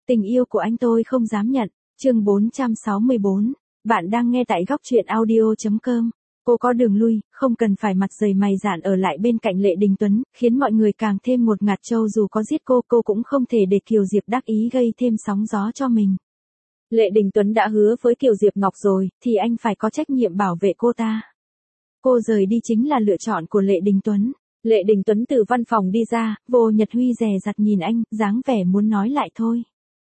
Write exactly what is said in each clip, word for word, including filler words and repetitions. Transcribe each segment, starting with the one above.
Tình yêu của anh tôi không dám nhận. Chương bốn trăm sáu mươi bốn. Bạn đang nghe tại góc truyện audio chấm com. Cô có đường lui, không cần phải mặt dày mày dạn ở lại bên cạnh Lệ Đình Tuấn, khiến mọi người càng thêm một ngạt trâu. Dù có giết cô, cô cũng không thể để Kiều Diệp đắc ý gây thêm sóng gió cho mình. Lệ Đình Tuấn đã hứa với Kiều Diệp Ngọc rồi, thì anh phải có trách nhiệm bảo vệ cô ta. Cô rời đi chính là lựa chọn của Lệ Đình Tuấn. Lệ Đình Tuấn từ văn phòng đi ra, Vô Nhật Huy dè dặt nhìn anh, dáng vẻ muốn nói lại thôi.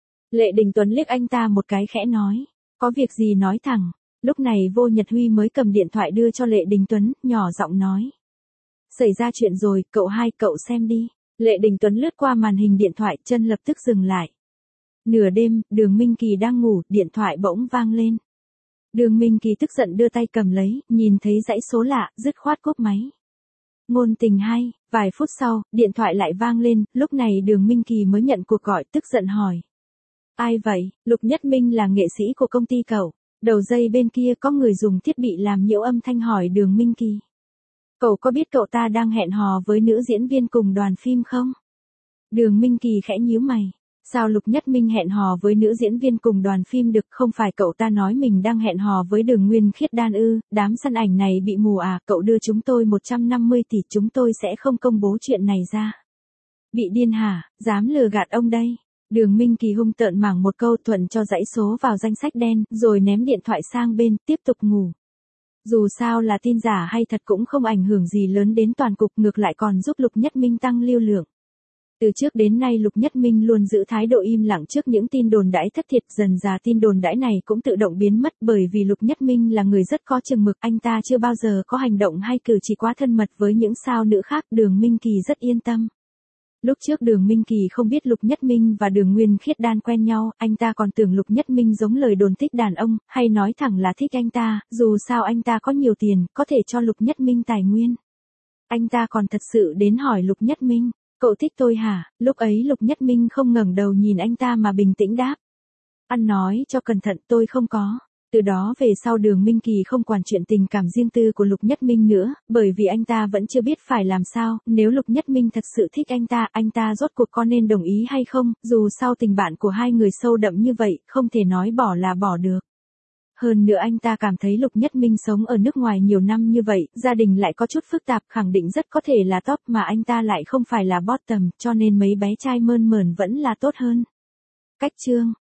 Lệ Đình Tuấn liếc anh ta một cái khẽ nói, có việc gì nói thẳng. Lúc này Vô Nhật Huy mới cầm điện thoại đưa cho Lệ Đình Tuấn, nhỏ giọng nói. Xảy ra chuyện rồi, cậu hai, cậu xem đi. Lệ Đình Tuấn lướt qua màn hình điện thoại, chân lập tức dừng lại. Nửa đêm, Đường Minh Kỳ đang ngủ, điện thoại bỗng vang lên. Đường Minh Kỳ tức giận đưa tay cầm lấy, nhìn thấy dãy số lạ, dứt khoát cúp máy. Ngôn tình hay, vài phút sau, điện thoại lại vang lên, lúc này Đường Minh Kỳ mới nhận cuộc gọi, tức giận hỏi. Ai vậy? Lục Nhất Minh là nghệ sĩ của công ty cậu. Đầu dây bên kia có người dùng thiết bị làm nhiễu âm thanh hỏi Đường Minh Kỳ. Cậu có biết cậu ta đang hẹn hò với nữ diễn viên cùng đoàn phim không? Đường Minh Kỳ khẽ nhíu mày. Sao Lục Nhất Minh hẹn hò với nữ diễn viên cùng đoàn phim được, không phải cậu ta nói mình đang hẹn hò với Đường Nguyên Khiết Đan ư? Đám săn ảnh này bị mù à? Cậu đưa chúng tôi một trăm năm mươi tỷ, chúng tôi sẽ không công bố chuyện này ra. Bị điên hả? Dám lừa gạt ông đây. Đường Minh Kỳ hung tợn mảng một câu thuận cho dãy số vào danh sách đen, rồi ném điện thoại sang bên, tiếp tục ngủ. Dù sao là tin giả hay thật cũng không ảnh hưởng gì lớn đến toàn cục, ngược lại còn giúp Lục Nhất Minh tăng lưu lượng. Từ trước đến nay Lục Nhất Minh luôn giữ thái độ im lặng trước những tin đồn đãi thất thiệt, dần dà tin đồn đãi này cũng tự động biến mất, bởi vì Lục Nhất Minh là người rất có chừng mực, anh ta chưa bao giờ có hành động hay cử chỉ quá thân mật với những sao nữ khác. Đường Minh Kỳ rất yên tâm. Lúc trước Đường Minh Kỳ không biết Lục Nhất Minh và Đường Nguyên Khiết Đan quen nhau, anh ta còn tưởng Lục Nhất Minh giống lời đồn thích đàn ông, hay nói thẳng là thích anh ta, dù sao anh ta có nhiều tiền, có thể cho Lục Nhất Minh tài nguyên. Anh ta còn thật sự đến hỏi Lục Nhất Minh, cậu thích tôi hả? Lúc ấy Lục Nhất Minh không ngẩng đầu nhìn anh ta mà bình tĩnh đáp. Ăn nói cho cẩn thận, tôi không có. Từ đó về sau Đường Minh Kỳ không quản chuyện tình cảm riêng tư của Lục Nhất Minh nữa, bởi vì anh ta vẫn chưa biết phải làm sao, nếu Lục Nhất Minh thật sự thích anh ta, anh ta rốt cuộc có nên đồng ý hay không, dù sao tình bạn của hai người sâu đậm như vậy, không thể nói bỏ là bỏ được. Hơn nữa anh ta cảm thấy Lục Nhất Minh sống ở nước ngoài nhiều năm như vậy, gia đình lại có chút phức tạp, khẳng định rất có thể là top, mà anh ta lại không phải là bottom, cho nên mấy bé trai mơn mởn vẫn là tốt hơn. Cách chương